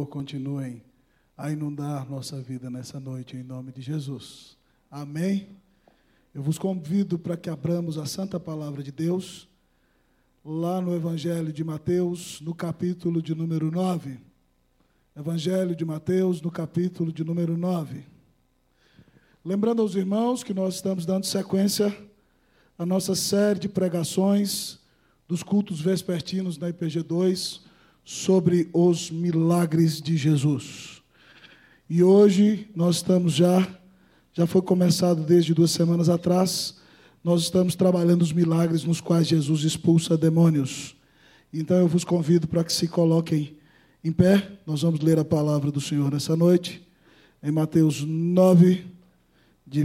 Senhor continuem a inundar nossa vida nessa noite, em nome de Jesus. Amém? Eu vos convido para que abramos a Santa Palavra de Deus, lá no Evangelho de Mateus, no capítulo de número 9. Evangelho de Mateus, no capítulo de número 9. Lembrando aos irmãos que nós estamos dando sequência à nossa série de pregações dos cultos vespertinos na IPG 2, sobre os milagres de Jesus. E hoje nós estamos já foi começado desde 2 semanas atrás, nós estamos trabalhando os milagres nos quais Jesus expulsa demônios. Então eu vos convido para que se coloquem em pé, nós vamos ler a palavra do Senhor nessa noite, em Mateus 9, de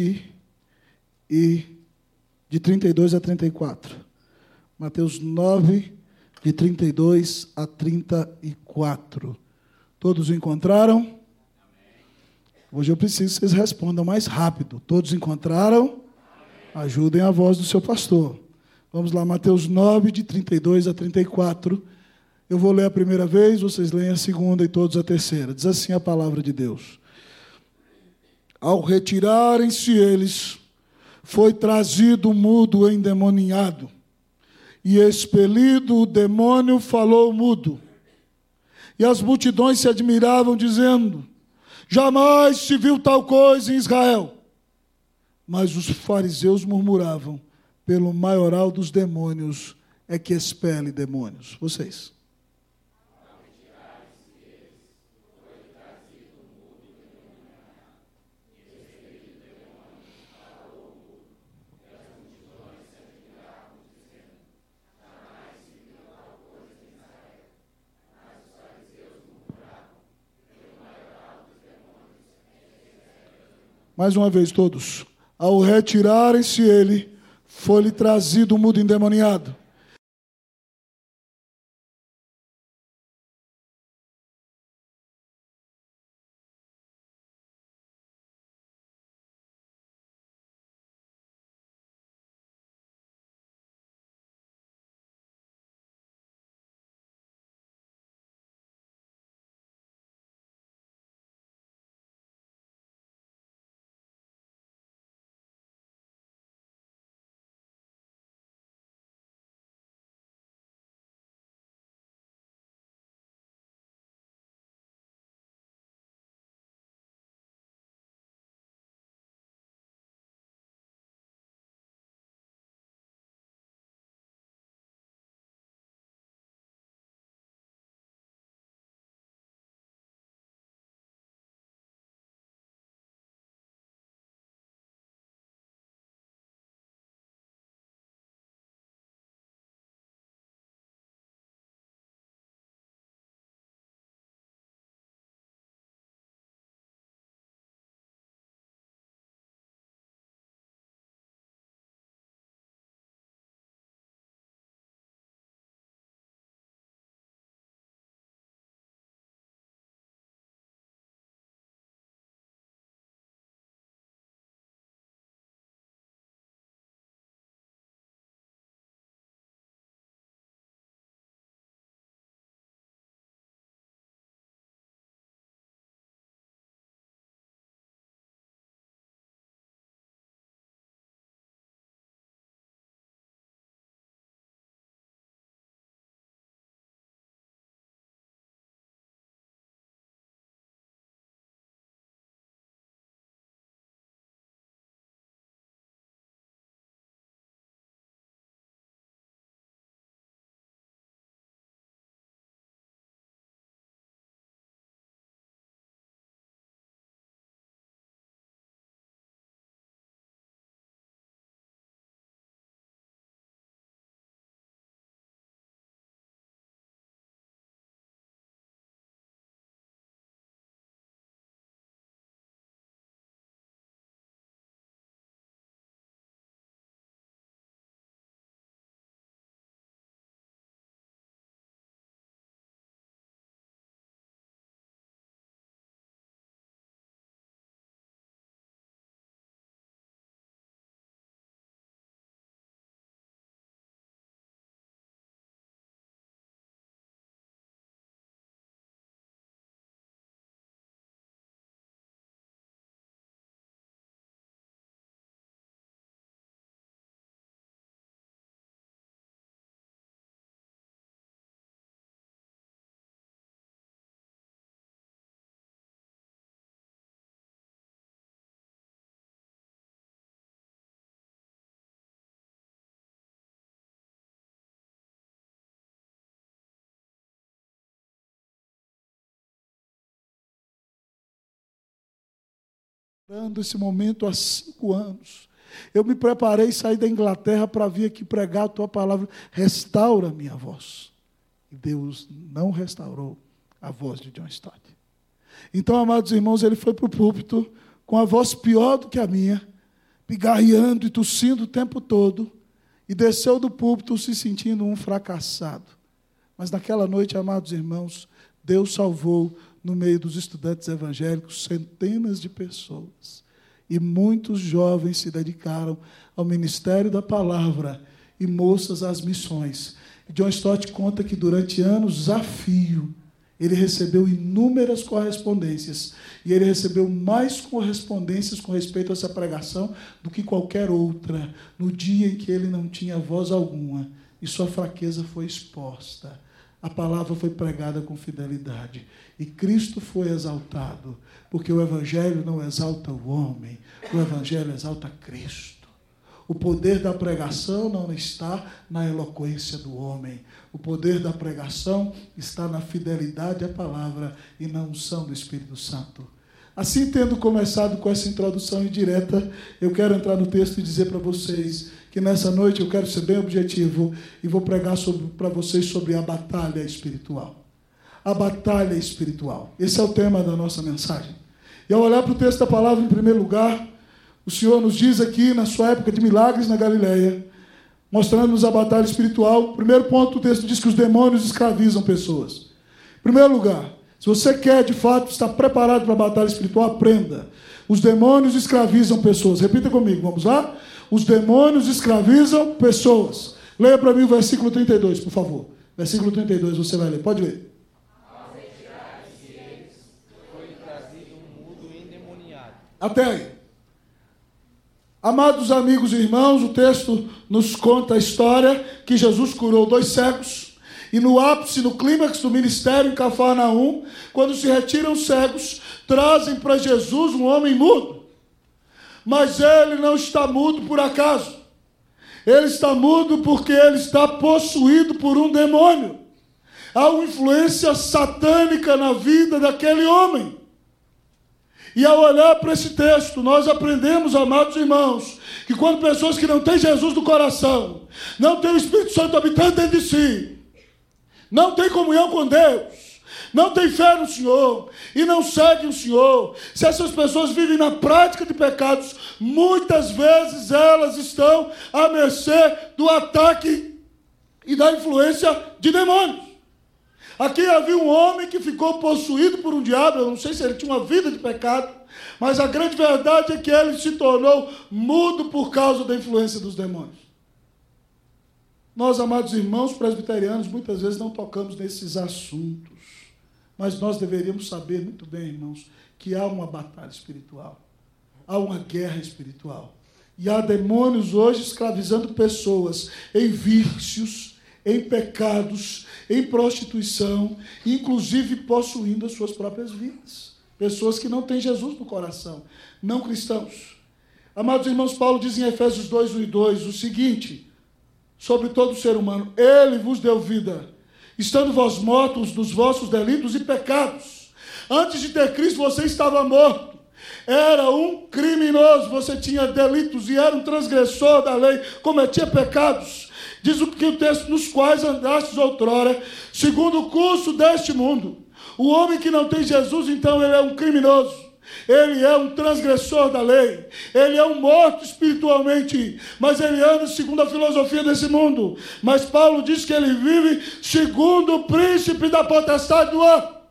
32 a 34. Mateus 9, de 32 a 34. Todos encontraram? Amém. Hoje eu preciso que vocês respondam mais rápido. Todos encontraram? Amém. Ajudem a voz do seu pastor. Vamos lá, Mateus 9, de 32 a 34. Eu vou ler a primeira vez, vocês leem a segunda e todos a terceira. Diz assim a palavra de Deus. Ao retirarem-se eles, foi trazido o mudo endemoniado, e expelido o demônio, falou mudo. E as multidões se admiravam, dizendo: jamais se viu tal coisa em Israel. Mas os fariseus murmuravam: pelo maioral dos demônios é que expele demônios. Vocês. Mais uma vez, todos. Ao retirarem-se ele, foi-lhe trazido o mudo endemoniado. Esse momento há 5 anos. Eu me preparei e saí da Inglaterra para vir aqui pregar a tua palavra. Restaura a minha voz. E Deus não restaurou a voz de John Stott. Então, amados irmãos, ele foi para o púlpito com a voz pior do que a minha, pigarreando e tossindo o tempo todo, e desceu do púlpito se sentindo um fracassado. Mas naquela noite, amados irmãos, Deus salvou, no meio dos estudantes evangélicos, centenas de pessoas. E muitos jovens se dedicaram ao ministério da palavra e moças às missões. E John Stott conta que durante anos a fio, ele recebeu inúmeras correspondências. E ele recebeu mais correspondências com respeito a essa pregação do que qualquer outra, no dia em que ele não tinha voz alguma. E sua fraqueza foi exposta. A palavra foi pregada com fidelidade. E Cristo foi exaltado. Porque o Evangelho não exalta o homem. O Evangelho exalta Cristo. O poder da pregação não está na eloquência do homem. O poder da pregação está na fidelidade à palavra e na unção do Espírito Santo. Assim, tendo começado com essa introdução indireta, eu quero entrar no texto e dizer para vocês que nessa noite eu quero ser bem objetivo e vou pregar para vocês sobre a batalha espiritual. A batalha espiritual. Esse é o tema da nossa mensagem. E ao olhar para o texto da palavra, em primeiro lugar, o Senhor nos diz aqui, na sua época de milagres na Galileia, mostrando-nos a batalha espiritual. Primeiro ponto, o texto diz que os demônios escravizam pessoas. Em primeiro lugar, se você quer, de fato, estar preparado para a batalha espiritual, aprenda. Os demônios escravizam pessoas. Repita comigo, vamos lá? Os demônios escravizam pessoas. Leia para mim o versículo 32, por favor. Versículo 32, você vai ler. Pode ler. Até aí. Amados amigos e irmãos, o texto nos conta a história que Jesus curou 2 cegos. E no ápice, no clímax do ministério em Cafarnaum, quando se retiram os cegos, trazem para Jesus um homem mudo. Mas ele não está mudo por acaso. Ele está mudo porque ele está possuído por um demônio. Há uma influência satânica na vida daquele homem. E ao olhar para esse texto, nós aprendemos, amados irmãos, que quando pessoas que não têm Jesus no coração, não têm o Espírito Santo habitando dentro de si, não têm comunhão com Deus, não têm fé no Senhor e não seguem o Senhor, se essas pessoas vivem na prática de pecados, muitas vezes elas estão à mercê do ataque e da influência de demônios. Aqui havia um homem que ficou possuído por um diabo. Eu não sei se ele tinha uma vida de pecado, mas a grande verdade é que ele se tornou mudo por causa da influência dos demônios. Nós, amados irmãos presbiterianos, muitas vezes não tocamos nesses assuntos, mas nós deveríamos saber muito bem, irmãos, que há uma batalha espiritual, há uma guerra espiritual. E há demônios hoje escravizando pessoas em vícios, em pecados, em prostituição, inclusive possuindo as suas próprias vidas. Pessoas que não têm Jesus no coração, não cristãos. Amados irmãos, Paulo diz em Efésios 2, 1 e 2, o seguinte, sobre todo ser humano: ele vos deu vida, estando vós mortos nos vossos delitos e pecados. Antes de ter Cristo, você estava morto. Era um criminoso, você tinha delitos e era um transgressor da lei, cometia pecados. Diz o que o texto, nos quais andastes outrora, segundo o curso deste mundo. O homem que não tem Jesus, então, ele é um criminoso. Ele é um transgressor da lei. Ele é um morto espiritualmente. Mas ele anda segundo a filosofia desse mundo. Mas Paulo diz que ele vive segundo o príncipe da potestade do ar.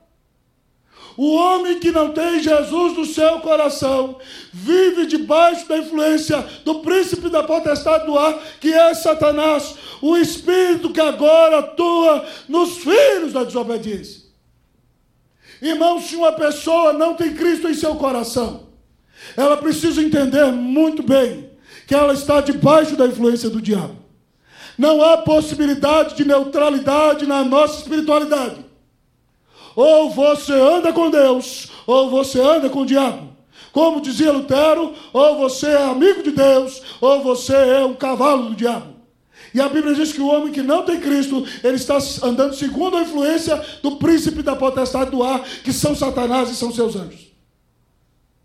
O homem que não tem Jesus no seu coração vive debaixo da influência do príncipe da potestade do ar, que é Satanás, o espírito que agora atua nos filhos da desobediência. Irmãos, se uma pessoa não tem Cristo em seu coração, ela precisa entender muito bem que ela está debaixo da influência do diabo. Não há possibilidade de neutralidade na nossa espiritualidade. Ou você anda com Deus, ou você anda com o diabo. Como dizia Lutero, ou você é amigo de Deus, ou você é um cavalo do diabo. E a Bíblia diz que o homem que não tem Cristo, ele está andando segundo a influência do príncipe da potestade do ar, que são Satanás e são seus anjos.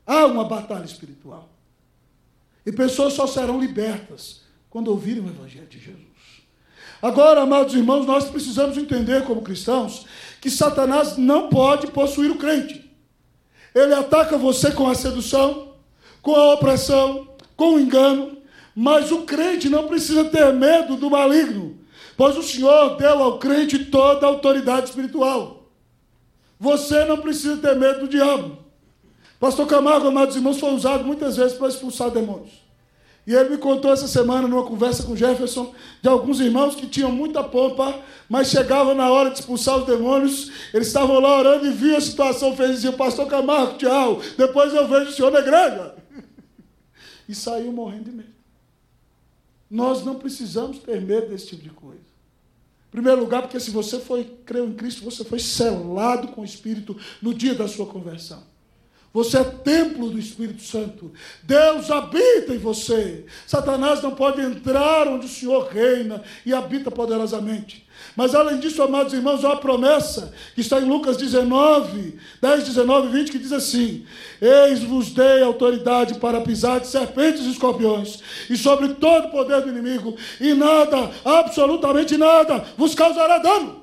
Há uma batalha espiritual. E pessoas só serão libertas quando ouvirem o Evangelho de Jesus. Agora, amados irmãos, nós precisamos entender como cristãos que Satanás não pode possuir o crente. Ele ataca você com a sedução, com a opressão, com o engano, mas o crente não precisa ter medo do maligno, pois o Senhor deu ao crente toda a autoridade espiritual. Você não precisa ter medo do diabo. Pastor Camargo, amados irmãos, foi usado muitas vezes para expulsar demônios. E ele me contou essa semana, numa conversa com Jefferson, de alguns irmãos que tinham muita pompa, mas chegavam na hora de expulsar os demônios, eles estavam lá orando e viam a situação, fez e diziam: Pastor Camargo, tchau, depois eu vejo o senhor na igreja. E saiu morrendo de medo. Nós não precisamos ter medo desse tipo de coisa. Em primeiro lugar, porque se você creu em Cristo, você foi selado com o Espírito no dia da sua conversão. Você é templo do Espírito Santo. Deus habita em você. Satanás não pode entrar onde o Senhor reina e habita poderosamente. Mas além disso, amados irmãos, há uma promessa que está em Lucas 19, 10, 19 e 20, que diz assim: Eis-vos dei autoridade para pisar de serpentes e escorpiões, e sobre todo o poder do inimigo, e nada, absolutamente nada, vos causará dano.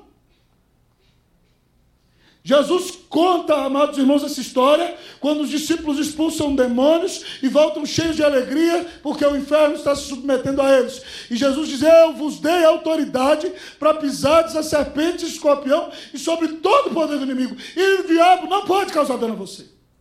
Jesus conta, amados irmãos, essa história, quando os discípulos expulsam demônios e voltam cheios de alegria, porque o inferno está se submetendo a eles. E Jesus diz: eu vos dei autoridade para pisares a serpente e escorpião e sobre todo o poder do inimigo. E o diabo não pode causar dano a você.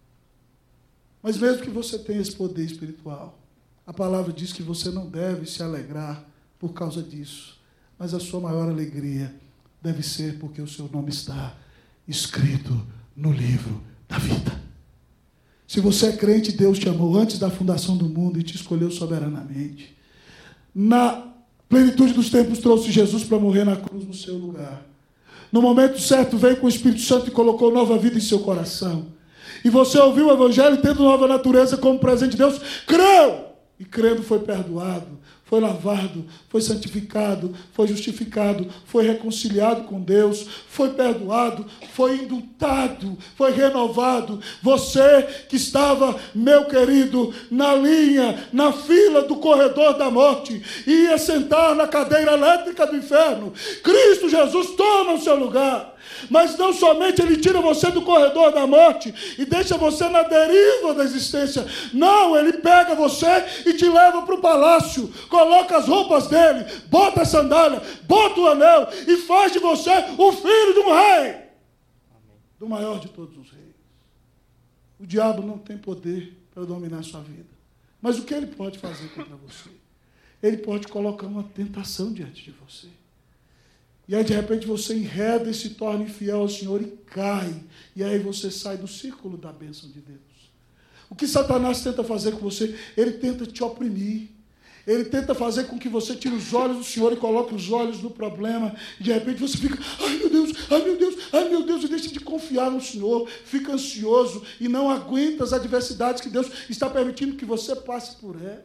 Mas mesmo que você tenha esse poder espiritual, a palavra diz que você não deve se alegrar por causa disso. Mas a sua maior alegria deve ser porque o seu nome está escrito no livro da vida. Se você é crente, Deus te amou antes da fundação do mundo e te escolheu soberanamente. Na plenitude dos tempos trouxe Jesus para morrer na cruz no seu lugar. No momento certo veio com o Espírito Santo e colocou nova vida em seu coração. E você ouviu o Evangelho tendo nova natureza como presente de Deus, creu! E crendo foi perdoado, foi lavado, foi santificado, foi justificado, foi reconciliado com Deus, foi perdoado, foi indultado, foi renovado. Você que estava, meu querido, na linha, na fila do corredor da morte, ia sentar na cadeira elétrica do inferno, Cristo Jesus toma o seu lugar. Mas não somente Ele tira você do corredor da morte e deixa você na deriva da existência. Não, Ele pega você e te leva para o palácio, coloca as roupas dele, bota a sandália, bota o anel e faz de você o filho de um rei. Do maior de todos os reis. O diabo não tem poder para dominar a sua vida. Mas o que ele pode fazer contra você? Ele pode colocar uma tentação diante de você. E aí, de repente, você enreda e se torna infiel ao Senhor e cai. E aí você sai do círculo da bênção de Deus. O que Satanás tenta fazer com você? Ele tenta te oprimir. Ele tenta fazer com que você tire os olhos do Senhor e coloque os olhos no problema. E de repente você fica: ai meu Deus, ai meu Deus, ai meu Deus. E deixa de confiar no Senhor. Fica ansioso e não aguenta as adversidades que Deus está permitindo que você passe por elas.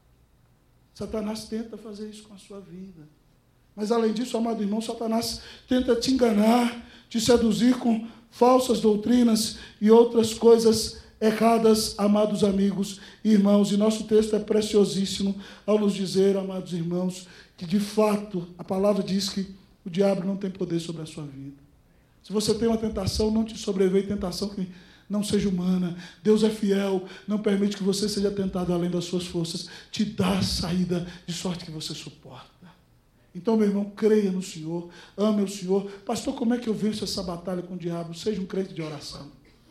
Satanás tenta fazer isso com a sua vida. Mas, além disso, amado irmão, Satanás tenta te enganar, te seduzir com falsas doutrinas e outras coisas erradas, amados amigos e irmãos. E nosso texto é preciosíssimo ao nos dizer, amados irmãos, que, de fato, a palavra diz que o diabo não tem poder sobre a sua vida. Se você tem uma tentação, não te sobreveio tentação que não seja humana. Deus é fiel, não permite que você seja tentado além das suas forças. Te dá a saída de sorte que você suporta. Então, meu irmão, creia no Senhor, ame o Senhor. Pastor, como é que eu venço essa batalha com o diabo? Seja um crente de oração.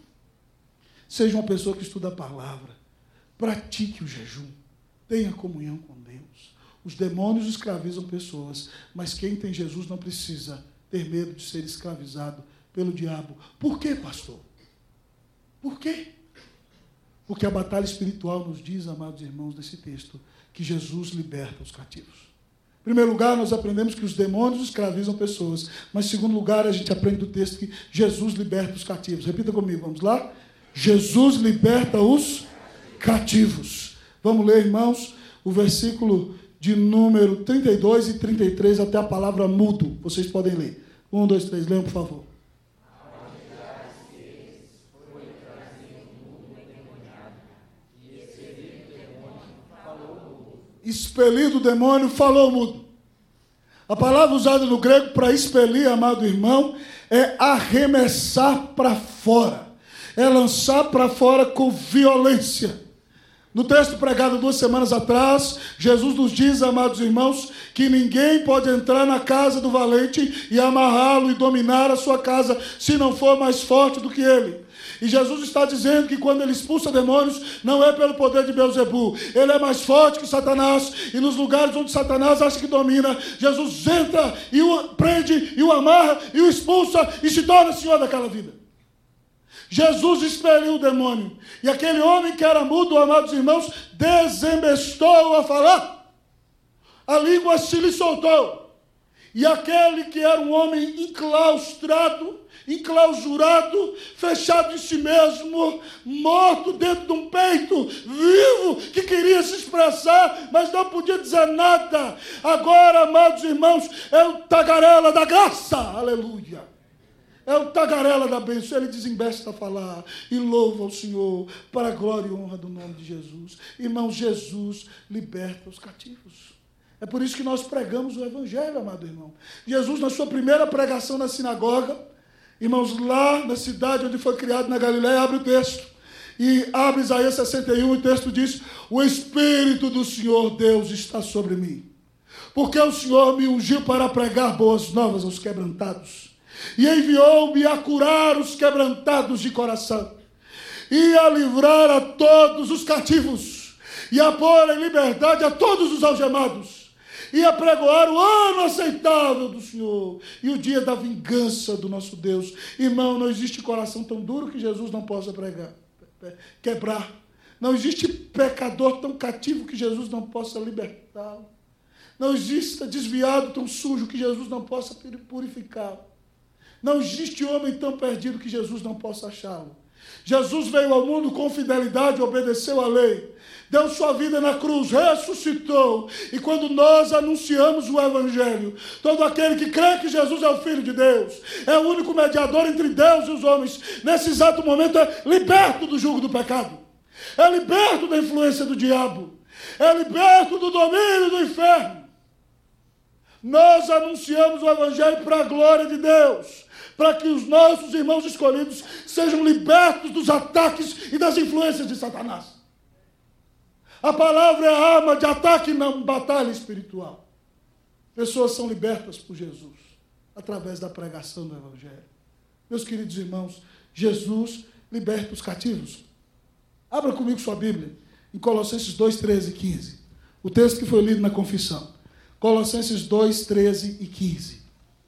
Seja uma pessoa que estuda a palavra. Pratique o jejum. Tenha comunhão com Deus. Os demônios escravizam pessoas, mas quem tem Jesus não precisa ter medo de ser escravizado pelo diabo. Por quê, pastor? Por quê? Porque a batalha espiritual nos diz, amados irmãos, desse texto, que Jesus liberta os cativos. Em primeiro lugar, nós aprendemos que os demônios escravizam pessoas. Mas, em segundo lugar, a gente aprende do texto que Jesus liberta os cativos. Repita comigo, vamos lá? Jesus liberta os cativos. Vamos ler, irmãos, o versículo de número 32 e 33 até a palavra mudo. Vocês podem ler. 1, 2, 3, leiam, por favor. expelido o demônio, falou mudo. A palavra usada no grego para expelir, amado irmão, é arremessar para fora. É lançar para fora com violência. No texto pregado 2 semanas atrás, Jesus nos diz, amados irmãos, que ninguém pode entrar na casa do valente e amarrá-lo e dominar a sua casa, se não for mais forte do que ele. E Jesus está dizendo que quando ele expulsa demônios, não é pelo poder de Beelzebu. Ele é mais forte que Satanás. E nos lugares onde Satanás acha que domina, Jesus entra e o prende, e o amarra, e o expulsa, e se torna senhor daquela vida. Jesus expeliu o demônio. E aquele homem que era mudo, amados irmãos, desembestou a falar. A língua se lhe soltou. E aquele que era um homem enclausurado, fechado em si mesmo, morto dentro de um peito, vivo, que queria se expressar, mas não podia dizer nada. Agora, amados irmãos, é o tagarela da graça, aleluia. É o tagarela da bênção. Ele desembesta a falar e louva o Senhor para a glória e honra do nome de Jesus. Irmãos, Jesus liberta os cativos. É por isso que nós pregamos o Evangelho, amado irmão. Jesus, na sua primeira pregação na sinagoga, irmãos, lá na cidade onde foi criado, na Galileia, abre o texto. E abre Isaías 61, o texto diz: o Espírito do Senhor Deus está sobre mim, porque o Senhor me ungiu para pregar boas novas aos quebrantados, e enviou-me a curar os quebrantados de coração, e a livrar a todos os cativos, e a pôr em liberdade a todos os algemados, e a pregoar o ano aceitável do Senhor e o dia da vingança do nosso Deus. Irmão, não existe coração tão duro que Jesus não possa quebrar. Não existe pecador tão cativo que Jesus não possa libertá-lo. Não existe desviado tão sujo que Jesus não possa purificá-lo. Não existe homem tão perdido que Jesus não possa achá-lo. Jesus veio ao mundo com fidelidade, obedeceu à lei, deu sua vida na cruz, ressuscitou. E quando nós anunciamos o Evangelho, todo aquele que crê que Jesus é o Filho de Deus, é o único mediador entre Deus e os homens, nesse exato momento é liberto do jugo do pecado, é liberto da influência do diabo, é liberto do domínio do inferno. Nós anunciamos o Evangelho para a glória de Deus, para que os nossos irmãos escolhidos sejam libertos dos ataques e das influências de Satanás. A palavra é a arma de ataque na batalha espiritual. Pessoas são libertas por Jesus, através da pregação do Evangelho. Meus queridos irmãos, Jesus liberta os cativos. Abra comigo sua Bíblia, em Colossenses 2, 13 e 15. O texto que foi lido na confissão. Colossenses 2, 13 e 15.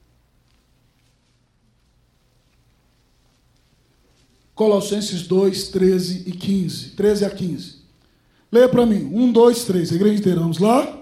Colossenses 2, 13 e 15. 13 a 15. Leia para mim. 1, 2, 3. A igreja inteira. Vamos lá?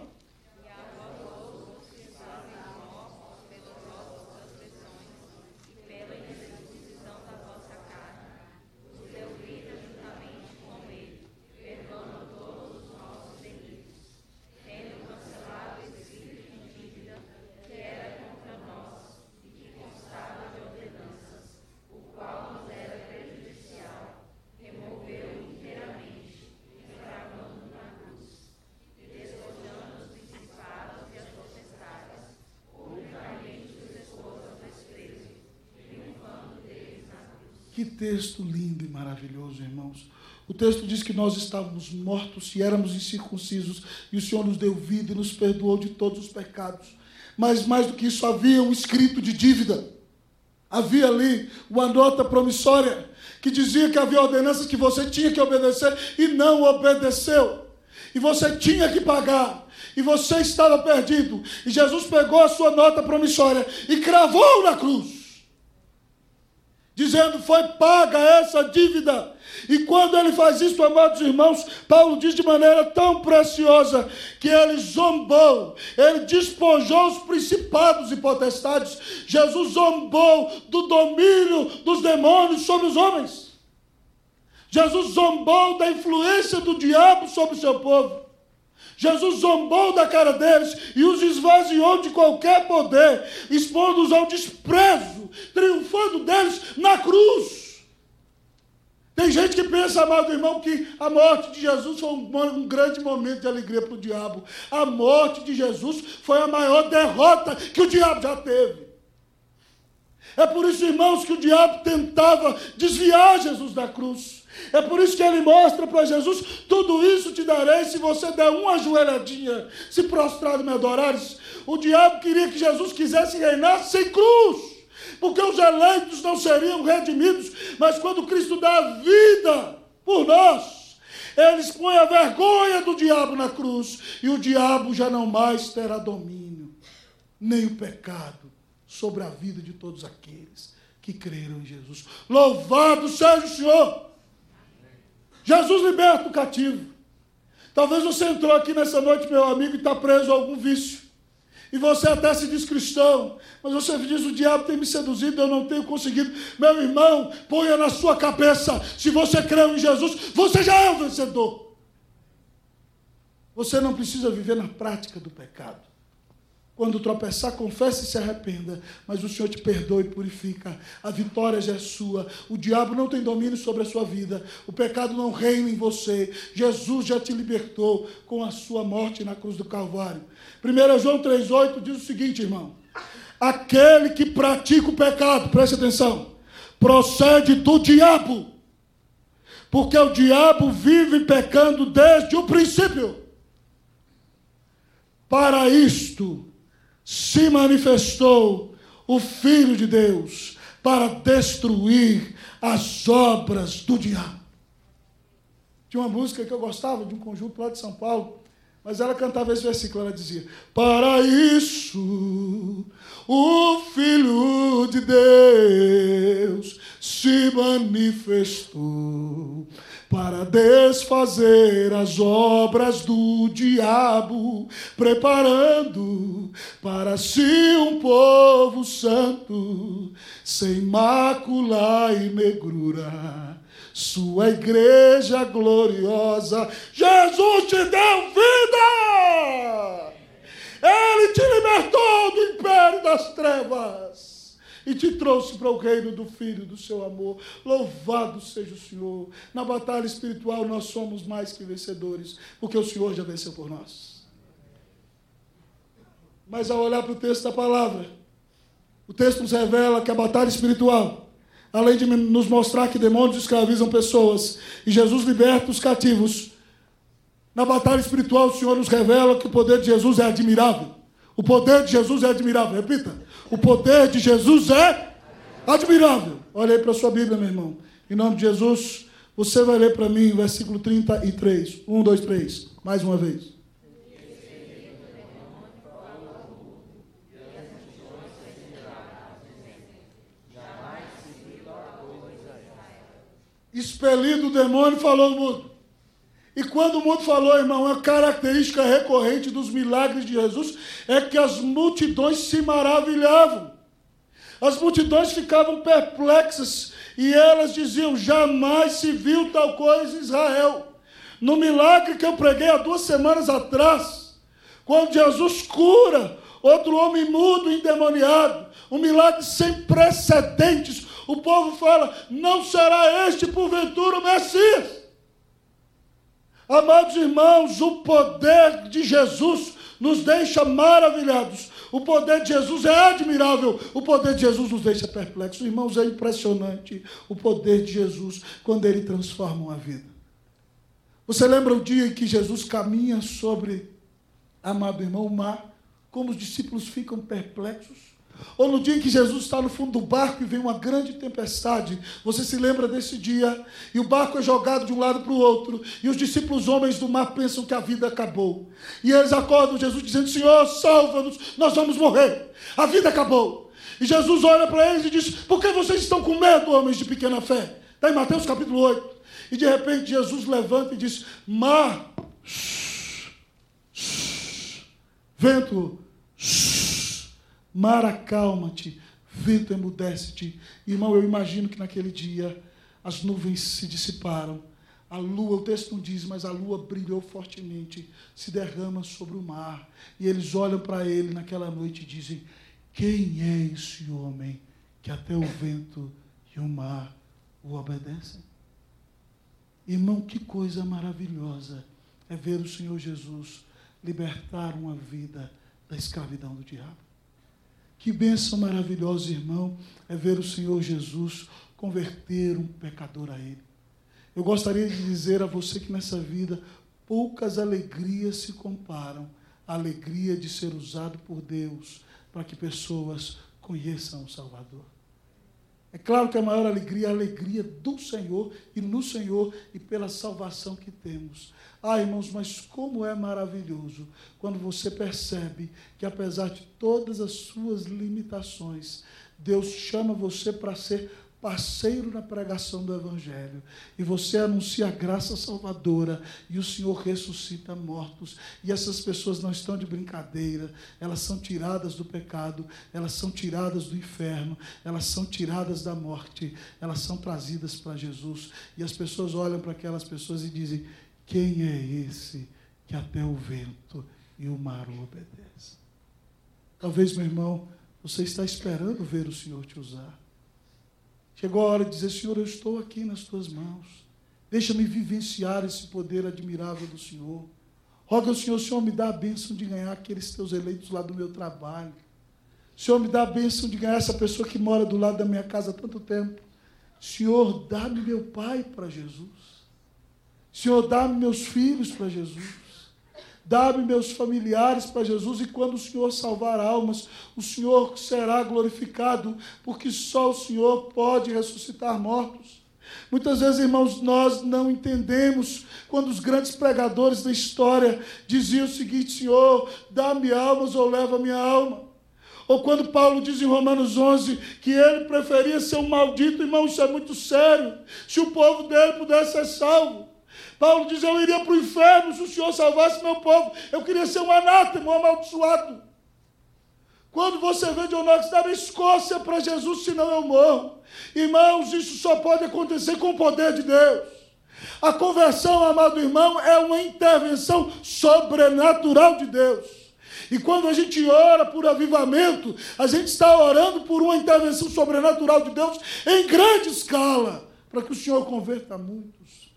Que texto lindo e maravilhoso, irmãos. O texto diz que nós estávamos mortos e éramos incircuncisos, e o Senhor nos deu vida e nos perdoou de todos os pecados. Mas mais do que isso, havia um escrito de dívida. Havia ali uma nota promissória que dizia que havia ordenanças que você tinha que obedecer e não obedeceu. E você tinha que pagar. E você estava perdido. E Jesus pegou a sua nota promissória e cravou na cruz, dizendo: foi paga essa dívida. E quando ele faz isso, amados irmãos, Paulo diz de maneira tão preciosa que ele zombou, ele despojou os principados e potestades. Jesus zombou do domínio dos demônios sobre os homens. Jesus zombou da influência do diabo sobre o seu povo. Jesus zombou da cara deles e os esvaziou de qualquer poder, expondo-os ao desprezo, triunfando deles na cruz. Tem gente gente que pensa, amado irmão, que a morte de Jesus foi um grande momento de alegria para o diabo. A morte de Jesus foi a maior derrota que o diabo já teve. É por isso, irmãos, que o diabo tentava desviar Jesus da cruz. É por isso que ele mostra para Jesus: tudo isso te darei se você der uma ajoelhadinha, se prostrado me adorares. O diabo queria que Jesus quisesse reinar sem cruz, porque os eleitos não seriam redimidos, mas quando Cristo dá a vida por nós, eles põem a vergonha do diabo na cruz, e o diabo já não mais terá domínio, nem o pecado, sobre a vida de todos aqueles que creram em Jesus. Louvado seja o Senhor! Jesus liberta o cativo. Talvez você entrou aqui nessa noite, meu amigo, e está preso a algum vício. E você até se diz cristão, mas você diz: o diabo tem me seduzido, eu não tenho conseguido. Meu irmão, ponha na sua cabeça: se você creu em Jesus, você já é um vencedor. Você não precisa viver na prática do pecado. Quando tropeçar, confesse e se arrependa, mas o Senhor te perdoa e purifica. A vitória já é sua. O diabo não tem domínio sobre a sua vida. O pecado não reina em você. Jesus já te libertou com a sua morte na cruz do Calvário. 1 João 3,8 diz o seguinte, irmão: aquele que pratica o pecado, preste atenção, procede do diabo, porque o diabo vive pecando desde o princípio. Para isto se manifestou o Filho de Deus, para destruir as obras do diabo. Tinha uma música que eu gostava, de um conjunto lá de São Paulo, mas ela cantava esse versículo, ela dizia: para isso o Filho de Deus se manifestou, para desfazer as obras do diabo, preparando para si um povo santo, sem mácula e negrura, sua igreja gloriosa. Jesus te deu vida! Ele te libertou do império das trevas e te trouxe para o reino do Filho do seu amor. Louvado seja o Senhor. Na batalha espiritual nós somos mais que vencedores, porque o Senhor já venceu por nós. Mas ao olhar para o texto da palavra, o texto nos revela que a batalha espiritual, além de nos mostrar que demônios escravizam pessoas e Jesus liberta os cativos, na batalha espiritual o Senhor nos revela que o poder de Jesus é admirável. O poder de Jesus é admirável. Repita: o poder de Jesus é admirável. Olha aí para a sua Bíblia, meu irmão. Em nome de Jesus, você vai ler para mim o versículo 33. 1, 2, 3. Mais uma vez. Expelido o demônio, falou o mudo. E quando o mundo falou, irmão, uma característica recorrente dos milagres de Jesus é que as multidões se maravilhavam. As multidões ficavam perplexas e elas diziam: jamais se viu tal coisa em Israel. No milagre que eu preguei há 2 semanas atrás, quando Jesus cura outro homem mudo, endemoniado, um milagre sem precedentes, o povo fala: não será este porventura o Messias? Amados irmãos, o poder de Jesus nos deixa maravilhados. O poder de Jesus é admirável. O poder de Jesus nos deixa perplexos. Irmãos, é impressionante o poder de Jesus quando ele transforma uma vida. Você lembra o dia em que Jesus caminha sobre, amado irmão, o mar, como os discípulos ficam perplexos? Ou no dia em que Jesus está no fundo do barco e vem uma grande tempestade, você se lembra desse dia? E o barco é jogado de um lado para o outro, e os discípulos homens do mar pensam que a vida acabou. E eles acordam Jesus dizendo: Senhor, salva-nos, nós vamos morrer, a vida acabou. E Jesus olha para eles e diz: por que vocês estão com medo, homens de pequena fé? Está em Mateus capítulo 8. E de repente Jesus levanta e diz: mar, vento, mar, acalma-te, vento, emudece-te. Irmão, eu imagino que naquele dia as nuvens se dissiparam, a lua, o texto não diz, mas a lua brilhou fortemente, se derrama sobre o mar, e eles olham para ele naquela noite e dizem: quem é esse homem que até o vento e o mar o obedecem? Irmão, que coisa maravilhosa é ver o Senhor Jesus libertar uma vida da escravidão do diabo. Que bênção maravilhosa, irmão, é ver o Senhor Jesus converter um pecador a Ele. Eu gostaria de dizer a você que nessa vida poucas alegrias se comparam à alegria de ser usado por Deus para que pessoas conheçam o Salvador. É claro que a maior alegria é a alegria do Senhor e no Senhor e pela salvação que temos. Irmãos, mas como é maravilhoso quando você percebe que apesar de todas as suas limitações, Deus chama você para ser parceiro na pregação do Evangelho, e você anuncia a graça salvadora, e o Senhor ressuscita mortos, e essas pessoas não estão de brincadeira, elas são tiradas do pecado, elas são tiradas do inferno, elas são tiradas da morte, elas são trazidas para Jesus, e as pessoas olham para aquelas pessoas e dizem: quem é esse que até o vento e o mar o obedecem? Talvez, meu irmão, você está esperando ver o Senhor te usar. Chegou a hora de dizer: Senhor, eu estou aqui nas tuas mãos. Deixa-me vivenciar esse poder admirável do Senhor. Roga ao Senhor, Senhor, me dá a bênção de ganhar aqueles teus eleitos lá do meu trabalho. Senhor, me dá a bênção de ganhar essa pessoa que mora do lado da minha casa há tanto tempo. Senhor, dá-me meu pai para Jesus. Senhor, dá-me meus filhos para Jesus. Dá-me meus familiares para Jesus, e quando o Senhor salvar almas, o Senhor será glorificado, porque só o Senhor pode ressuscitar mortos. Muitas vezes, irmãos, nós não entendemos quando os grandes pregadores da história diziam o seguinte: Senhor, dá-me almas ou leva minha alma. Ou quando Paulo diz em Romanos 11 que ele preferia ser um maldito, irmão, isso é muito sério, se o povo dele pudesse ser salvo. Paulo diz: eu iria para o inferno se o Senhor salvasse meu povo. Eu queria ser um anátema, um amaldiçoado. Quando você vê John Knox dar a Escócia para Jesus, senão eu morro. Irmãos, isso só pode acontecer com o poder de Deus. A conversão, amado irmão, é uma intervenção sobrenatural de Deus. E quando a gente ora por avivamento, a gente está orando por uma intervenção sobrenatural de Deus em grande escala, para que o Senhor converta muitos.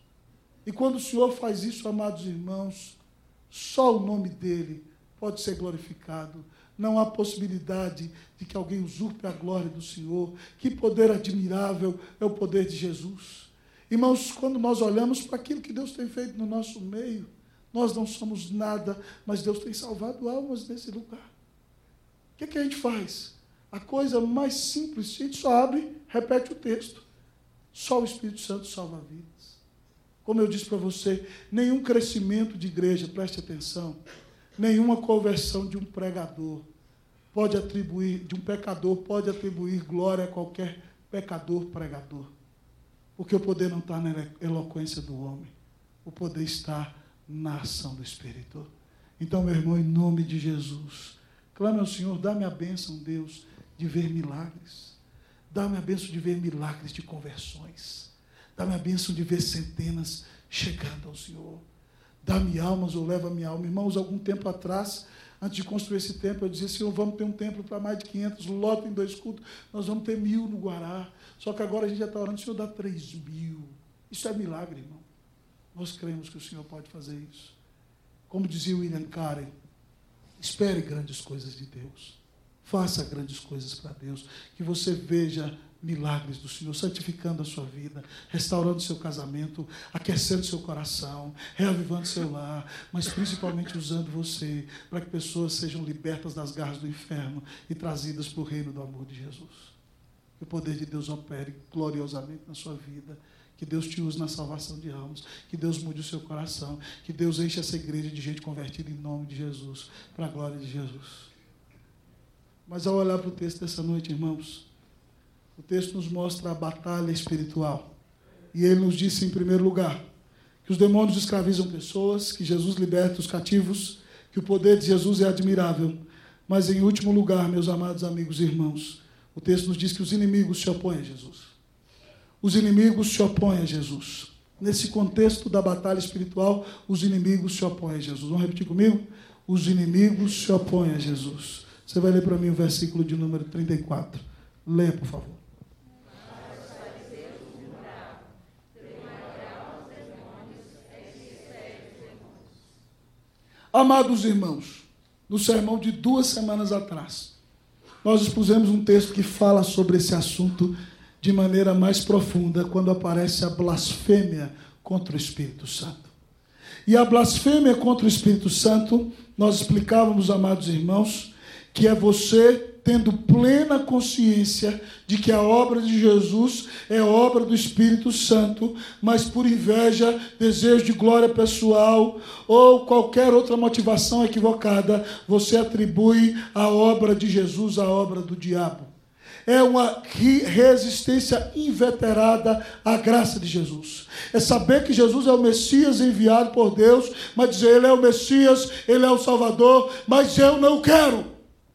E quando o Senhor faz isso, amados irmãos, só o nome dele pode ser glorificado. Não há possibilidade de que alguém usurpe a glória do Senhor. Que poder admirável é o poder de Jesus. Irmãos, quando nós olhamos para aquilo que Deus tem feito no nosso meio, nós não somos nada, mas Deus tem salvado almas nesse lugar. O que a gente faz? A coisa mais simples, a gente só abre, repete o texto. Só o Espírito Santo salva vidas. Como eu disse para você, nenhum crescimento de igreja, preste atenção, nenhuma conversão de um pregador pode atribuir, de um pecador pode atribuir glória a qualquer pecador pregador. Porque o poder não está na eloquência do homem, o poder está na ação do Espírito. Então, meu irmão, em nome de Jesus, clame ao Senhor: dá-me a bênção, Deus, de ver milagres. Dá-me a bênção de ver milagres de conversões. Dá-me a bênção de ver centenas chegando ao Senhor. Dá-me almas ou leva minha alma. Irmãos, algum tempo atrás, antes de construir esse templo, eu dizia: Senhor, vamos ter um templo para mais de 500, lota em 2 cultos, nós vamos ter 1000 no Guará. Só que agora a gente já está orando: Senhor, dá 3.000. Isso é milagre, irmão. Nós cremos que o Senhor pode fazer isso. Como dizia William Carey, espere grandes coisas de Deus. Faça grandes coisas para Deus. Que você veja milagres do Senhor, santificando a sua vida, restaurando seu casamento, aquecendo seu coração, reavivando seu lar, mas principalmente usando você para que pessoas sejam libertas das garras do inferno e trazidas para o reino do amor de Jesus. Que o poder de Deus opere gloriosamente na sua vida, que Deus te use na salvação de almas, que Deus mude o seu coração, que Deus enche essa igreja de gente convertida em nome de Jesus, para a glória de Jesus. Mas ao olhar para o texto dessa noite, irmãos, o texto nos mostra a batalha espiritual. E ele nos disse, em primeiro lugar, que os demônios escravizam pessoas, que Jesus liberta os cativos, que o poder de Jesus é admirável. Mas, em último lugar, meus amados amigos e irmãos, o texto nos diz que os inimigos se opõem a Jesus. Os inimigos se opõem a Jesus. Nesse contexto da batalha espiritual, os inimigos se opõem a Jesus. Vamos repetir comigo? Os inimigos se opõem a Jesus. Você vai ler para mim o versículo de número 34. Leia, por favor. Amados irmãos, no sermão de 2 semanas atrás, nós expusemos um texto que fala sobre esse assunto de maneira mais profunda, quando aparece a blasfêmia contra o Espírito Santo. E a blasfêmia contra o Espírito Santo, nós explicávamos, amados irmãos, que é você tendo plena consciência de que a obra de Jesus é obra do Espírito Santo, mas por inveja, desejo de glória pessoal ou qualquer outra motivação equivocada, você atribui a obra de Jesus à obra do diabo. É uma resistência inveterada à graça de Jesus. É saber que Jesus é o Messias enviado por Deus, mas dizer, ele é o Messias, ele é o Salvador, mas eu não quero.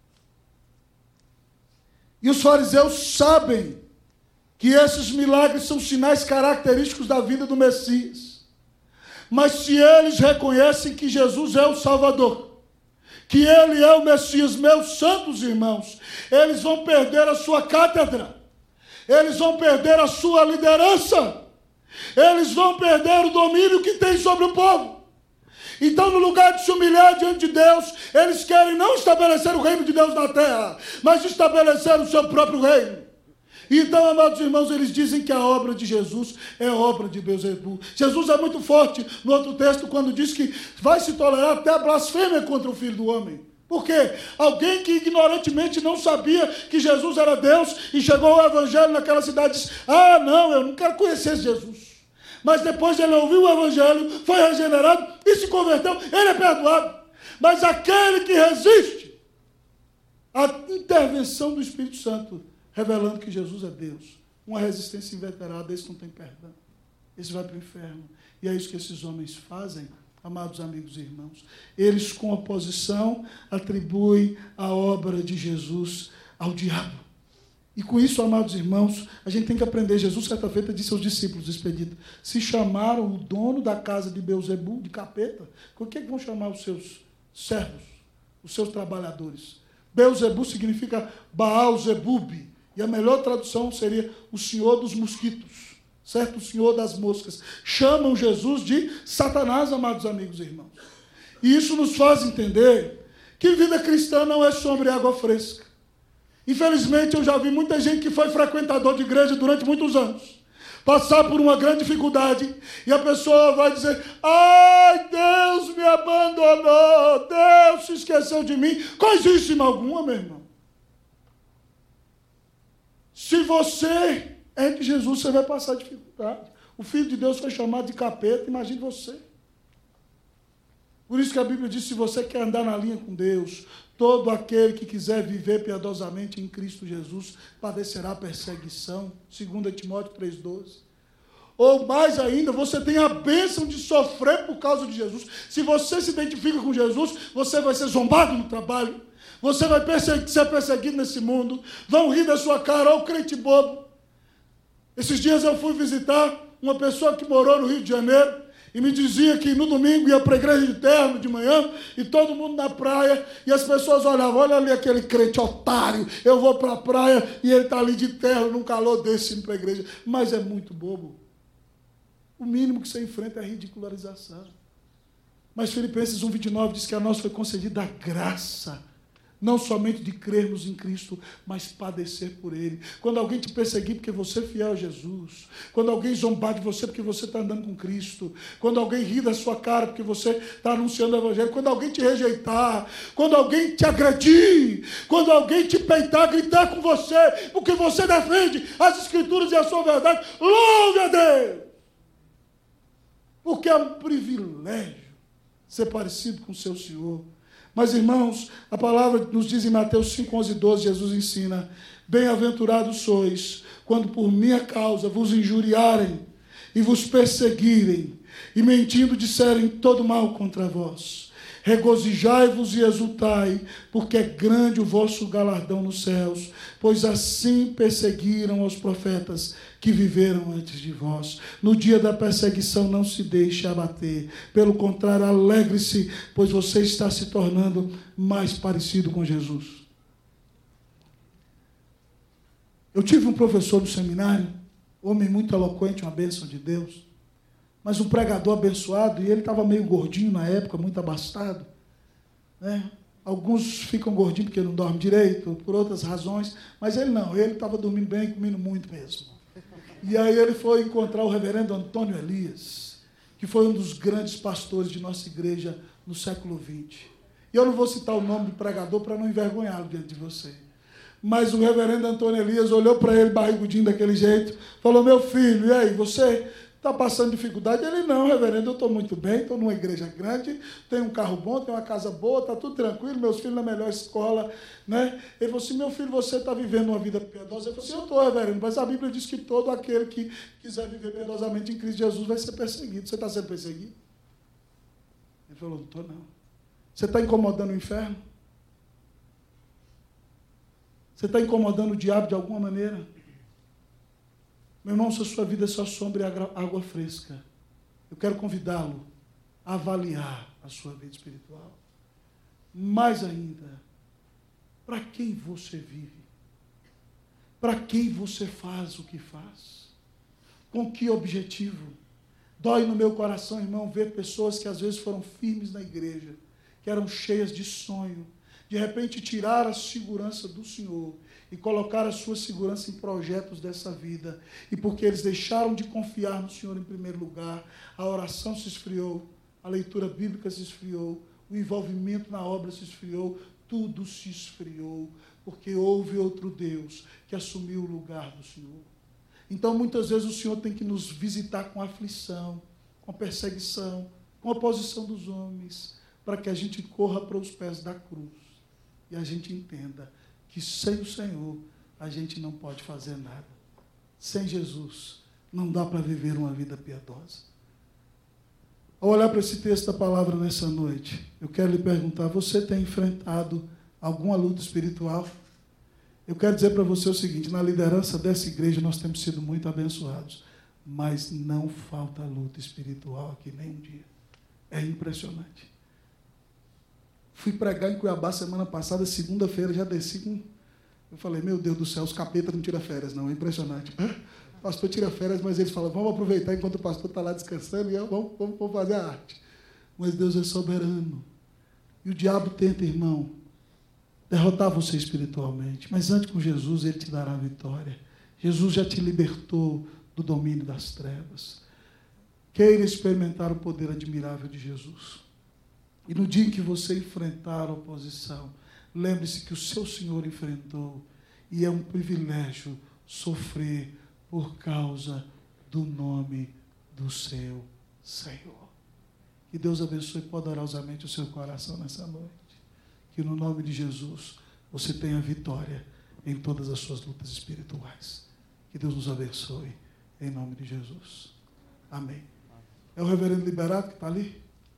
E os fariseus sabem que esses milagres são sinais característicos da vida do Messias. Mas se eles reconhecem que Jesus é o Salvador, que ele é o Messias, meus santos irmãos, eles vão perder a sua cátedra, eles vão perder a sua liderança, eles vão perder o domínio que tem sobre o povo. Então, no lugar de se humilhar diante de Deus, eles querem não estabelecer o reino de Deus na terra, mas estabelecer o seu próprio reino. Então, amados irmãos, eles dizem que a obra de Jesus é obra de Beelzebul. Jesus é muito forte no outro texto, quando diz que vai se tolerar até a blasfêmia contra o Filho do Homem. Por quê? Alguém que ignorantemente não sabia que Jesus era Deus e chegou ao Evangelho naquela cidade e disse, não, eu não quero conhecer Jesus. Mas depois ele ouviu o Evangelho, foi regenerado e se converteu, ele é perdoado. Mas aquele que resiste à intervenção do Espírito Santo, revelando que Jesus é Deus, uma resistência inveterada, esse não tem perdão. Esse vai para o inferno. E é isso que esses homens fazem, amados amigos e irmãos. Eles, com oposição, atribuem a obra de Jesus ao diabo. E com isso, amados irmãos, a gente tem que aprender. Jesus, certa feita, disse aos discípulos despedidos, se chamaram o dono da casa de Beelzebul, de capeta, por que vão chamar os seus servos, os seus trabalhadores? Beelzebul significa Baal-Zebub, e a melhor tradução seria o senhor dos mosquitos, certo? O senhor das moscas. Chamam Jesus de Satanás, amados amigos e irmãos. E isso nos faz entender que vida cristã não é sobre água fresca. Infelizmente, eu já vi muita gente que foi frequentador de igreja durante muitos anos passar por uma grande dificuldade e a pessoa vai dizer, ai, Deus me abandonou, Deus se esqueceu de mim. Coisíssima alguma, meu irmão. Se você é de Jesus, você vai passar dificuldade. O Filho de Deus foi chamado de capeta, imagine você. Por isso que a Bíblia diz, se você quer andar na linha com Deus, todo aquele que quiser viver piedosamente em Cristo Jesus padecerá perseguição, 2 Timóteo 3,12. Ou mais ainda, você tem a bênção de sofrer por causa de Jesus. Se você se identifica com Jesus, você vai ser zombado no trabalho, você vai ser perseguido nesse mundo, vão rir da sua cara, ó crente bobo. Esses dias eu fui visitar uma pessoa que morou no Rio de Janeiro, e me dizia que no domingo ia para a igreja de terno de manhã, e todo mundo na praia, e as pessoas olhavam, olha ali aquele crente otário, eu vou para a praia, e ele está ali de terno, num calor desse, indo para a igreja. Mas é muito bobo. O mínimo que você enfrenta é a ridicularização. Mas Filipenses 1,29 diz que a nós foi concedida a graça, não somente de crermos em Cristo, mas padecer por Ele. Quando alguém te perseguir porque você é fiel a Jesus, quando alguém zombar de você porque você está andando com Cristo, quando alguém rir da sua cara porque você está anunciando o Evangelho, quando alguém te rejeitar, quando alguém te agredir, quando alguém te peitar, gritar com você, porque você defende as Escrituras e a sua verdade, louve a Deus! Porque é um privilégio ser parecido com o seu Senhor. Mas, irmãos, a palavra nos diz em Mateus 5, 11 e 12, Jesus ensina, bem-aventurados sois, quando por minha causa vos injuriarem e vos perseguirem, e mentindo disserem todo mal contra vós. Regozijai-vos e exultai, porque é grande o vosso galardão nos céus, pois assim perseguiram os profetas que viveram antes de vós. No dia da perseguição não se deixe abater, pelo contrário, alegre-se, pois você está se tornando mais parecido com Jesus. Eu tive um professor do seminário, homem muito eloquente, uma bênção de Deus, mas um pregador abençoado, e ele estava meio gordinho na época, muito abastado. né? Alguns ficam gordinhos porque não dormem direito, por outras razões, mas ele não, ele estava dormindo bem e comendo muito mesmo. E aí ele foi encontrar o reverendo Antônio Elias, que foi um dos grandes pastores de nossa igreja no século XX. E eu não vou citar o nome do pregador para não envergonhá-lo diante de você. Mas o reverendo Antônio Elias olhou para ele, barrigudinho daquele jeito, falou: meu filho, e aí, você está passando dificuldade? Ele: não, reverendo, eu estou muito bem, estou numa igreja grande, tenho um carro bom, tenho uma casa boa, está tudo tranquilo, meus filhos na melhor escola, né? Ele falou assim: meu filho, você está vivendo uma vida piedosa? Ele falou assim: eu estou, reverendo, mas a Bíblia diz que todo aquele que quiser viver piedosamente em Cristo Jesus vai ser perseguido. Você está sendo perseguido? Ele falou: não estou, não. Você está incomodando o inferno? Você está incomodando o diabo de alguma maneira? Meu irmão, se a sua vida é só sombra e água fresca, eu quero convidá-lo a avaliar a sua vida espiritual. Mais ainda, para quem você vive? Para quem você faz o que faz? Com que objetivo? Dói no meu coração, irmão, ver pessoas que às vezes foram firmes na igreja, que eram cheias de sonho, de repente tirar a segurança do Senhor e colocar a sua segurança em projetos dessa vida. E porque eles deixaram de confiar no Senhor em primeiro lugar, a oração se esfriou, a leitura bíblica se esfriou, o envolvimento na obra se esfriou, tudo se esfriou, porque houve outro Deus que assumiu o lugar do Senhor. Então, muitas vezes, o Senhor tem que nos visitar com aflição, com perseguição, com oposição dos homens, para que a gente corra para os pés da cruz e a gente entenda que sem o Senhor a gente não pode fazer nada. Sem Jesus não dá para viver uma vida piedosa. Ao olhar para esse texto da palavra nessa noite, eu quero lhe perguntar: você tem enfrentado alguma luta espiritual? Eu quero dizer para você o seguinte: na liderança dessa igreja nós temos sido muito abençoados, mas não falta luta espiritual aqui nem um dia. É impressionante. Fui pregar em Cuiabá semana passada, segunda-feira, já desci com... Eu falei: meu Deus do céu, os capetas não tiram férias, não, é impressionante. O pastor tira férias, mas eles falam: vamos aproveitar enquanto o pastor está lá descansando e vamos fazer a arte. Mas Deus é soberano. E o diabo tenta, irmão, derrotar você espiritualmente. Mas antes, com Jesus, ele te dará a vitória. Jesus já te libertou do domínio das trevas. Queira experimentar o poder admirável de Jesus. E no dia em que você enfrentar a oposição, lembre-se que o seu Senhor enfrentou, e é um privilégio sofrer por causa do nome do seu Senhor. Que Deus abençoe poderosamente o seu coração nessa noite. Que no nome de Jesus você tenha vitória em todas as suas lutas espirituais. Que Deus nos abençoe em nome de Jesus. Amém. É o reverendo Liberato que está ali?